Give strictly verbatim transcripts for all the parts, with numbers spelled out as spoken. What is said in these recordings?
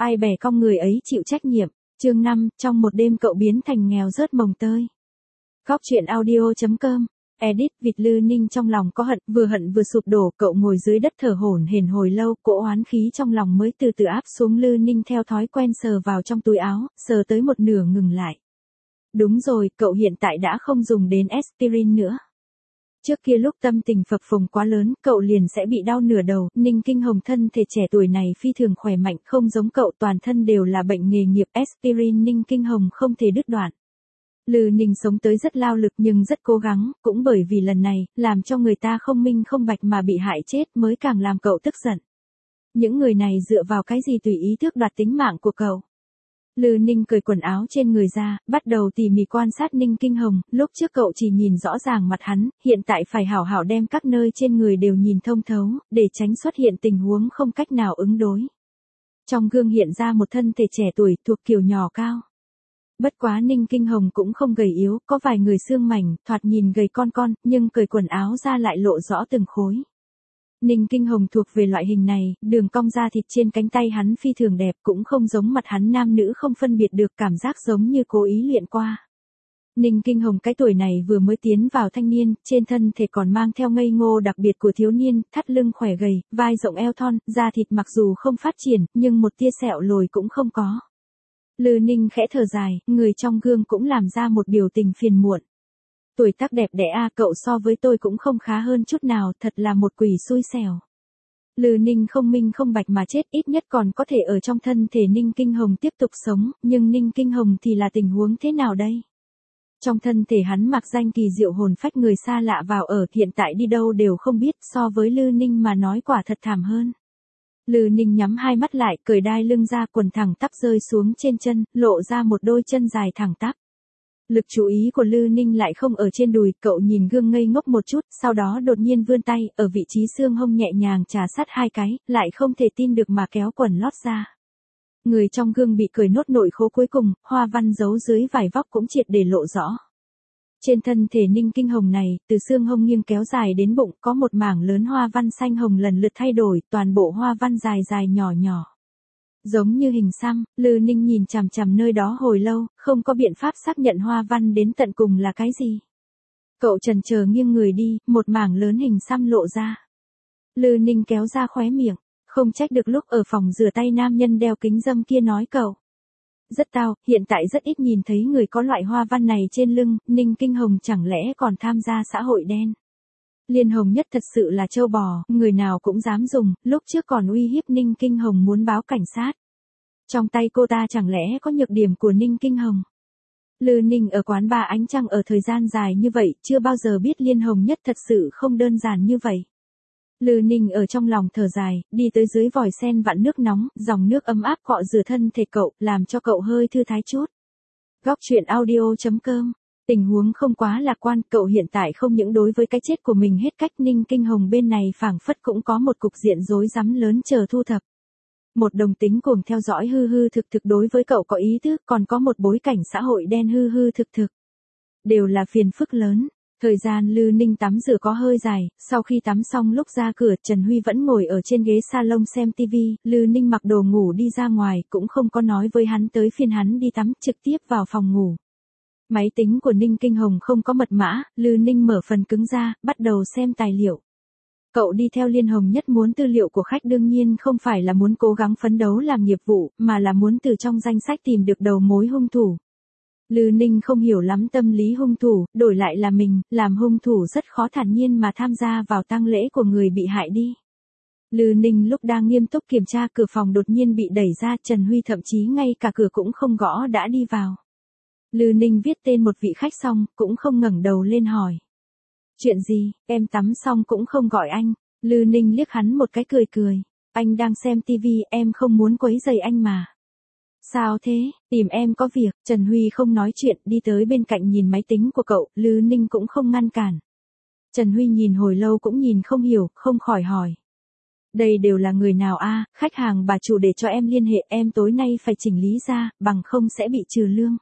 ai bẻ cong người ấy chịu trách nhiệm. Chương năm, trong một đêm cậu biến thành nghèo rớt mồng tơi. Góc truyện audio chấm com. Edit. Vịt Lư Ninh trong lòng có hận, vừa hận vừa sụp đổ, cậu ngồi dưới đất thở hổn hển hồi lâu, cỗ oán khí trong lòng mới từ từ áp xuống. Lư Ninh theo thói quen sờ vào trong túi áo, sờ tới một nửa ngừng lại. Đúng rồi, cậu hiện tại đã không dùng đến aspirin nữa. Trước kia lúc tâm tình phập phồng quá lớn, cậu liền sẽ bị đau nửa đầu. Ninh Kinh Hồng thân thể trẻ tuổi này phi thường khỏe mạnh, không giống cậu, toàn thân đều là bệnh nghề nghiệp. Aspirin Ninh Kinh Hồng không thể đứt đoạn. Lư Ninh sống tới rất lao lực nhưng rất cố gắng, cũng bởi vì lần này, làm cho người ta không minh không bạch mà bị hại chết mới càng làm cậu tức giận. Những người này dựa vào cái gì tùy ý tước đoạt tính mạng của cậu? Lư Ninh cởi quần áo trên người ra, bắt đầu tỉ mỉ quan sát Ninh Kinh Hồng. Lúc trước cậu chỉ nhìn rõ ràng mặt hắn, hiện tại phải hảo hảo đem các nơi trên người đều nhìn thông thấu, để tránh xuất hiện tình huống không cách nào ứng đối. Trong gương hiện ra một thân thể trẻ tuổi thuộc kiểu nhỏ cao. Bất quá Ninh Kinh Hồng cũng không gầy yếu, có vài người xương mảnh, thoạt nhìn gầy con con, nhưng cởi quần áo ra lại lộ rõ từng khối. Ninh Kinh Hồng thuộc về loại hình này, đường cong da thịt trên cánh tay hắn phi thường đẹp, cũng không giống mặt hắn nam nữ không phân biệt được, cảm giác giống như cố ý luyện qua. Ninh Kinh Hồng cái tuổi này vừa mới tiến vào thanh niên, trên thân thể còn mang theo ngây ngô đặc biệt của thiếu niên, thắt lưng khỏe gầy, vai rộng eo thon, da thịt mặc dù không phát triển, nhưng một tia sẹo lồi cũng không có. Lư Ninh khẽ thở dài, người trong gương cũng làm ra một biểu tình phiền muộn. Tuổi tác đẹp đẽ a, cậu so với tôi cũng không khá hơn chút nào, thật là một quỷ xui xẻo. Lư Ninh không minh không bạch mà chết, ít nhất còn có thể ở trong thân thể Ninh Kinh Hồng tiếp tục sống, nhưng Ninh Kinh Hồng thì là tình huống thế nào đây? Trong thân thể hắn mặc danh kỳ diệu hồn phách người xa lạ vào ở, hiện tại đi đâu đều không biết, so với Lư Ninh mà nói quả thật thảm hơn. Lư Ninh nhắm hai mắt lại, cởi đai lưng ra, quần thẳng tắp rơi xuống trên chân, lộ ra một đôi chân dài thẳng tắp. Lực chú ý của Lư Ninh lại không ở trên đùi, cậu nhìn gương ngây ngốc một chút, sau đó đột nhiên vươn tay, ở vị trí xương hông nhẹ nhàng trà sát hai cái, lại không thể tin được mà kéo quần lót ra. Người trong gương bị cởi nốt nội khố cuối cùng, hoa văn giấu dưới vải vóc cũng triệt để lộ rõ. Trên thân thể Ninh Kinh Hồng này, từ xương hông nghiêng kéo dài đến bụng, có một mảng lớn hoa văn xanh hồng lần lượt thay đổi, toàn bộ hoa văn dài dài nhỏ nhỏ. Giống như hình xăm, Lư Ninh nhìn chằm chằm nơi đó hồi lâu, không có biện pháp xác nhận hoa văn đến tận cùng là cái gì. Cậu chần chờ nghiêng người đi, một mảng lớn hình xăm lộ ra. Lư Ninh kéo ra khóe miệng, không trách được lúc ở phòng rửa tay nam nhân đeo kính râm kia nói cậu. Rất tao, hiện tại rất ít nhìn thấy người có loại hoa văn này trên lưng, Ninh Kinh Hồng chẳng lẽ còn tham gia xã hội đen. Liên Hồng Nhất thật sự là trâu bò, người nào cũng dám dùng, lúc trước còn uy hiếp Ninh Kinh Hồng muốn báo cảnh sát. Trong tay cô ta chẳng lẽ có nhược điểm của Ninh Kinh Hồng. Lư Ninh ở quán bar Ánh Trăng ở thời gian dài như vậy, chưa bao giờ biết Liên Hồng Nhất thật sự không đơn giản như vậy. Lư Ninh ở trong lòng thở dài, đi tới dưới vòi sen vặn nước nóng, dòng nước ấm áp cọ rửa thân thể cậu, làm cho cậu hơi thư thái chút. Góc truyện audio chấm com. Tình huống không quá lạc quan, cậu hiện tại không những đối với cái chết của mình hết cách, Ninh Kinh Hồng bên này phảng phất cũng có một cục diện rối rắm lớn chờ thu thập. Một đồng tính cuồng theo dõi hư hư thực thực đối với cậu có ý thức, còn có một bối cảnh xã hội đen hư hư thực thực. Đều là phiền phức lớn. Thời gian Lư Ninh tắm rửa có hơi dài, sau khi tắm xong lúc ra cửa, Trần Huy vẫn ngồi ở trên ghế salon xem tivi, Lư Ninh mặc đồ ngủ đi ra ngoài, cũng không có nói với hắn tới phiên hắn đi tắm, trực tiếp vào phòng ngủ. Máy tính của Ninh Kinh Hồng không có mật mã, Lư Ninh mở phần cứng ra, bắt đầu xem tài liệu. Cậu đi theo Liên Hồng Nhất muốn tư liệu của khách đương nhiên không phải là muốn cố gắng phấn đấu làm nghiệp vụ, mà là muốn từ trong danh sách tìm được đầu mối hung thủ. Lư Ninh không hiểu lắm tâm lý hung thủ, đổi lại là mình, làm hung thủ rất khó thản nhiên mà tham gia vào tang lễ của người bị hại đi. Lư Ninh lúc đang nghiêm túc kiểm tra, cửa phòng đột nhiên bị đẩy ra, Trần Huy thậm chí ngay cả cửa cũng không gõ đã đi vào. Lư Ninh viết tên một vị khách xong, cũng không ngẩng đầu lên hỏi. Chuyện gì, em tắm xong cũng không gọi anh. Lư Ninh liếc hắn một cái cười cười. Anh đang xem tivi, em không muốn quấy rầy anh mà. Sao thế, tìm em có việc. Trần Huy không nói chuyện, đi tới bên cạnh nhìn máy tính của cậu, Lư Ninh cũng không ngăn cản. Trần Huy nhìn hồi lâu cũng nhìn không hiểu, không khỏi hỏi. Đây đều là người nào a? Khách hàng bà chủ để cho em liên hệ, em tối nay phải chỉnh lý ra, bằng không sẽ bị trừ lương.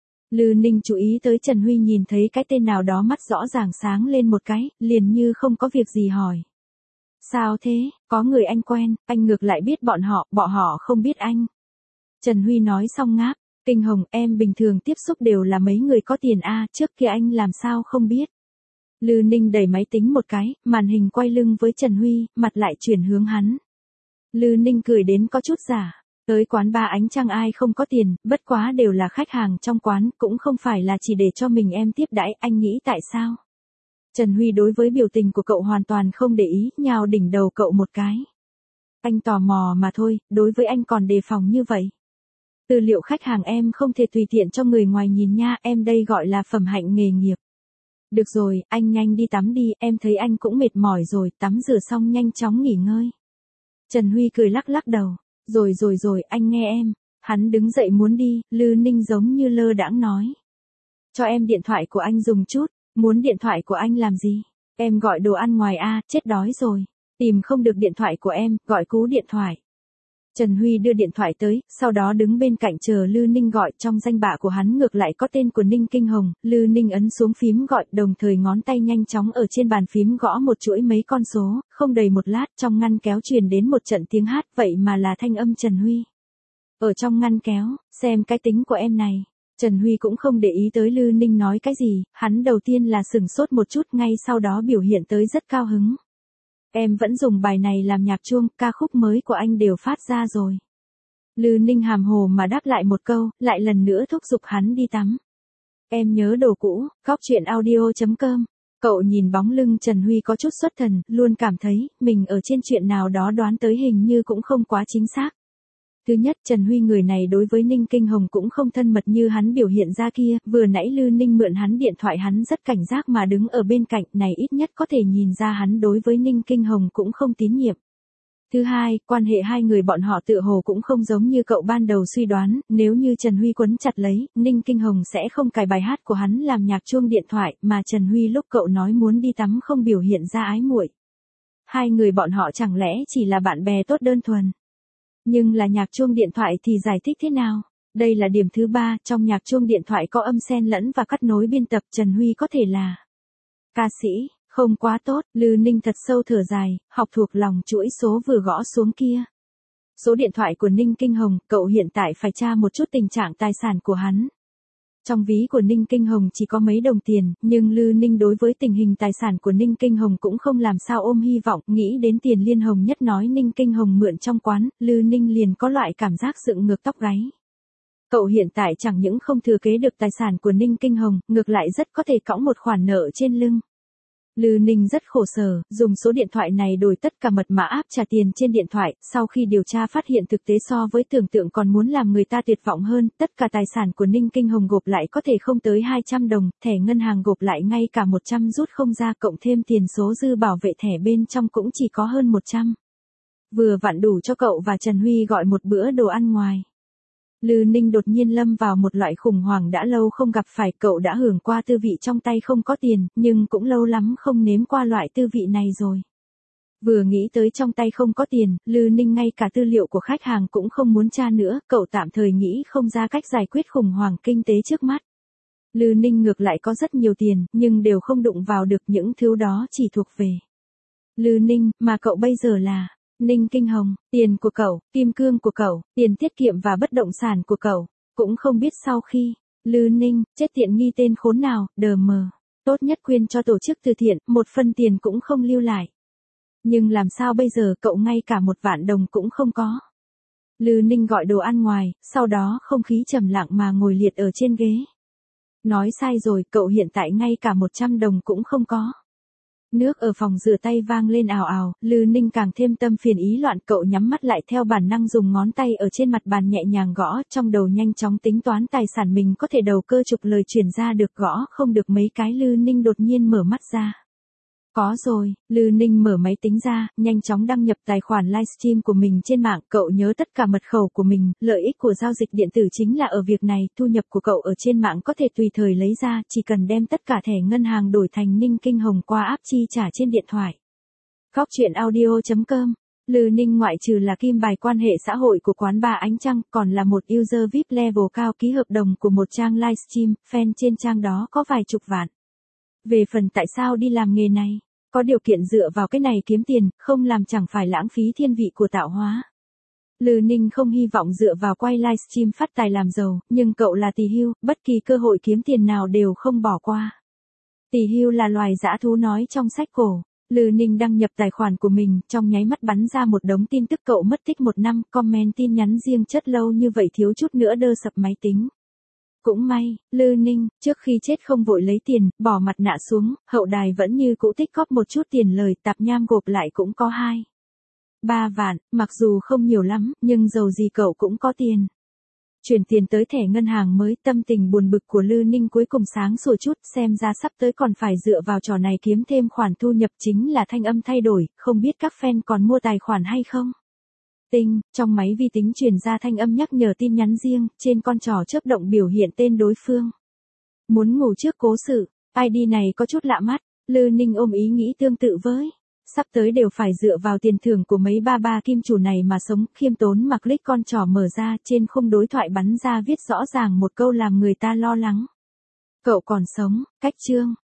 Lư Ninh chú ý tới Trần Huy nhìn thấy cái tên nào đó mắt rõ ràng sáng lên một cái, liền như không có việc gì hỏi. Sao thế, có người anh quen, anh ngược lại biết bọn họ, bọn họ không biết anh. Trần Huy nói xong ngáp, Kinh Hồng em bình thường tiếp xúc đều là mấy người có tiền a, trước kia anh làm sao không biết. Lư Ninh đẩy máy tính một cái, màn hình quay lưng với Trần Huy, mặt lại chuyển hướng hắn. Lư Ninh cười đến có chút giả, tới quán ba ánh trăng ai không có tiền, bất quá đều là khách hàng trong quán, cũng không phải là chỉ để cho mình em tiếp đãi, anh nghĩ tại sao? Trần Huy đối với biểu tình của cậu hoàn toàn không để ý, nhào đỉnh đầu cậu một cái. Anh tò mò mà thôi, đối với anh còn đề phòng như vậy. Tư liệu khách hàng em không thể tùy tiện cho người ngoài nhìn nha, em đây gọi là phẩm hạnh nghề nghiệp. Được rồi, anh nhanh đi tắm đi, em thấy anh cũng mệt mỏi rồi, tắm rửa xong nhanh chóng nghỉ ngơi. Trần Huy cười lắc lắc đầu, rồi rồi rồi, anh nghe em. Hắn đứng dậy muốn đi, Lư Ninh giống như lơ đãng nói. Cho em điện thoại của anh dùng chút, muốn điện thoại của anh làm gì? Em gọi đồ ăn ngoài a, chết đói rồi. Tìm không được điện thoại của em, gọi cú điện thoại. Trần Huy đưa điện thoại tới, sau đó đứng bên cạnh chờ Lư Ninh gọi, trong danh bạ của hắn ngược lại có tên của Ninh Kinh Hồng, Lư Ninh ấn xuống phím gọi, đồng thời ngón tay nhanh chóng ở trên bàn phím gõ một chuỗi mấy con số, không đầy một lát trong ngăn kéo truyền đến một trận tiếng hát, vậy mà là thanh âm Trần Huy. Ở trong ngăn kéo, xem cái tính của em này. Trần Huy cũng không để ý tới Lư Ninh nói cái gì, hắn đầu tiên là sửng sốt một chút, ngay sau đó biểu hiện tới rất cao hứng. Em vẫn dùng bài này làm nhạc chuông, ca khúc mới của anh đều phát ra rồi. Lư Ninh hàm hồ mà đáp lại một câu, lại lần nữa thúc giục hắn đi tắm. Em nhớ đồ cũ, góc truyện audio chấm com. Cậu nhìn bóng lưng Trần Huy có chút xuất thần, luôn cảm thấy, mình ở trên chuyện nào đó đoán tới hình như cũng không quá chính xác. Thứ nhất, Trần Huy người này đối với Ninh Kinh Hồng cũng không thân mật như hắn biểu hiện ra kia, vừa nãy Lư Ninh mượn hắn điện thoại hắn rất cảnh giác mà đứng ở bên cạnh, này ít nhất có thể nhìn ra hắn đối với Ninh Kinh Hồng cũng không tín nhiệm. Thứ hai, quan hệ hai người bọn họ tựa hồ cũng không giống như cậu ban đầu suy đoán, nếu như Trần Huy quấn chặt lấy, Ninh Kinh Hồng sẽ không cài bài hát của hắn làm nhạc chuông điện thoại, mà Trần Huy lúc cậu nói muốn đi tắm không biểu hiện ra ái muội. Hai người bọn họ chẳng lẽ chỉ là bạn bè tốt đơn thuần. Nhưng là nhạc chuông điện thoại thì giải thích thế nào? Đây là điểm thứ ba, trong nhạc chuông điện thoại có âm xen lẫn và cắt nối biên tập, Trần Huy có thể là ca sĩ, không quá tốt. Lư Ninh thật sâu thở dài, học thuộc lòng chuỗi số vừa gõ xuống kia. Số điện thoại của Ninh Kinh Hồng, cậu hiện tại phải tra một chút tình trạng tài sản của hắn. Trong ví của Ninh Kinh Hồng chỉ có mấy đồng tiền, nhưng Lư Ninh đối với tình hình tài sản của Ninh Kinh Hồng cũng không làm sao ôm hy vọng, nghĩ đến tiền Liên Hồng Nhất nói Ninh Kinh Hồng mượn trong quán, Lư Ninh liền có loại cảm giác dựng ngược tóc gáy. Cậu hiện tại chẳng những không thừa kế được tài sản của Ninh Kinh Hồng, ngược lại rất có thể cõng một khoản nợ trên lưng. Lư Ninh rất khổ sở, dùng số điện thoại này đổi tất cả mật mã áp trả tiền trên điện thoại, sau khi điều tra phát hiện thực tế so với tưởng tượng còn muốn làm người ta tuyệt vọng hơn, tất cả tài sản của Ninh Kinh Hồng gộp lại có thể không tới hai trăm đồng, thẻ ngân hàng gộp lại ngay cả một trăm rút không ra, cộng thêm tiền số dư bảo vệ thẻ bên trong cũng chỉ có hơn một trăm. Vừa vặn đủ cho cậu và Trần Huy gọi một bữa đồ ăn ngoài. Lư Ninh đột nhiên lâm vào một loại khủng hoảng đã lâu không gặp phải, cậu đã hưởng qua tư vị trong tay không có tiền, nhưng cũng lâu lắm không nếm qua loại tư vị này rồi. Vừa nghĩ tới trong tay không có tiền, Lư Ninh ngay cả tư liệu của khách hàng cũng không muốn tra nữa, cậu tạm thời nghĩ không ra cách giải quyết khủng hoảng kinh tế trước mắt. Lư Ninh ngược lại có rất nhiều tiền, nhưng đều không đụng vào được, những thứ đó chỉ thuộc về Lư Ninh, mà cậu bây giờ là Ninh Kinh Hồng, tiền của cậu, kim cương của cậu, tiền tiết kiệm và bất động sản của cậu, cũng không biết sau khi, Lư Ninh, chết tiện nghi tên khốn nào, đờ mờ, tốt nhất quyên cho tổ chức từ thiện, một phân tiền cũng không lưu lại. Nhưng làm sao bây giờ cậu ngay cả một vạn đồng cũng không có. Lư Ninh gọi đồ ăn ngoài, sau đó không khí trầm lặng mà ngồi liệt ở trên ghế. Nói sai rồi, cậu hiện tại ngay cả một trăm đồng cũng không có. Nước ở phòng rửa tay vang lên ào ào, Lư Ninh càng thêm tâm phiền ý loạn, cậu nhắm mắt lại theo bản năng dùng ngón tay ở trên mặt bàn nhẹ nhàng gõ, trong đầu nhanh chóng tính toán tài sản mình có thể đầu cơ trục lời chuyển ra được, gõ không được mấy cái Lư Ninh đột nhiên mở mắt ra. Có rồi, Lư Ninh mở máy tính ra, nhanh chóng đăng nhập tài khoản livestream của mình trên mạng, cậu nhớ tất cả mật khẩu của mình, lợi ích của giao dịch điện tử chính là ở việc này, thu nhập của cậu ở trên mạng có thể tùy thời lấy ra, chỉ cần đem tất cả thẻ ngân hàng đổi thành Ninh Kinh Hồng qua app chi trả trên điện thoại. Góc truyện audio chấm com. Lư Ninh ngoại trừ là kim bài quan hệ xã hội của quán ba Ánh Trăng, còn là một user vi ai pi level cao, ký hợp đồng của một trang livestream, fan trên trang đó có vài chục vạn. Về phần tại sao đi làm nghề này, có điều kiện dựa vào cái này kiếm tiền, không làm chẳng phải lãng phí thiên vị của tạo hóa. Lư Ninh không hy vọng dựa vào quay livestream phát tài làm giàu, nhưng cậu là tỳ hưu, bất kỳ cơ hội kiếm tiền nào đều không bỏ qua. Tỳ hưu là loài dã thú nói trong sách cổ. Lư Ninh đăng nhập tài khoản của mình, trong nháy mắt bắn ra một đống tin tức cậu mất tích một năm, comment tin nhắn riêng chất lâu như vậy thiếu chút nữa đơ sập máy tính. Cũng may, Lư Ninh, trước khi chết không vội lấy tiền, bỏ mặt nạ xuống, hậu đài vẫn như cũ tích góp một chút tiền lời, tạp nham gộp lại cũng có hai. Ba vạn, mặc dù không nhiều lắm, nhưng dầu gì cậu cũng có tiền. Chuyển tiền tới thẻ ngân hàng mới, tâm tình buồn bực của Lư Ninh cuối cùng sáng sủa chút, xem ra sắp tới còn phải dựa vào trò này kiếm thêm khoản thu nhập chính là thanh âm thay đổi, không biết các fan còn mua tài khoản hay không. Tinh, trong máy vi tính truyền ra thanh âm nhắc nhở tin nhắn riêng, trên con trỏ chớp động biểu hiện tên đối phương. Muốn ngủ trước cố sự, i đê này có chút lạ mắt, Lư Ninh ôm ý nghĩ tương tự với. Sắp tới đều phải dựa vào tiền thưởng của mấy ba ba kim chủ này mà sống, khiêm tốn mà click con trỏ mở ra, trên khung đối thoại bắn ra viết rõ ràng một câu làm người ta lo lắng. Cậu còn sống, cách chương.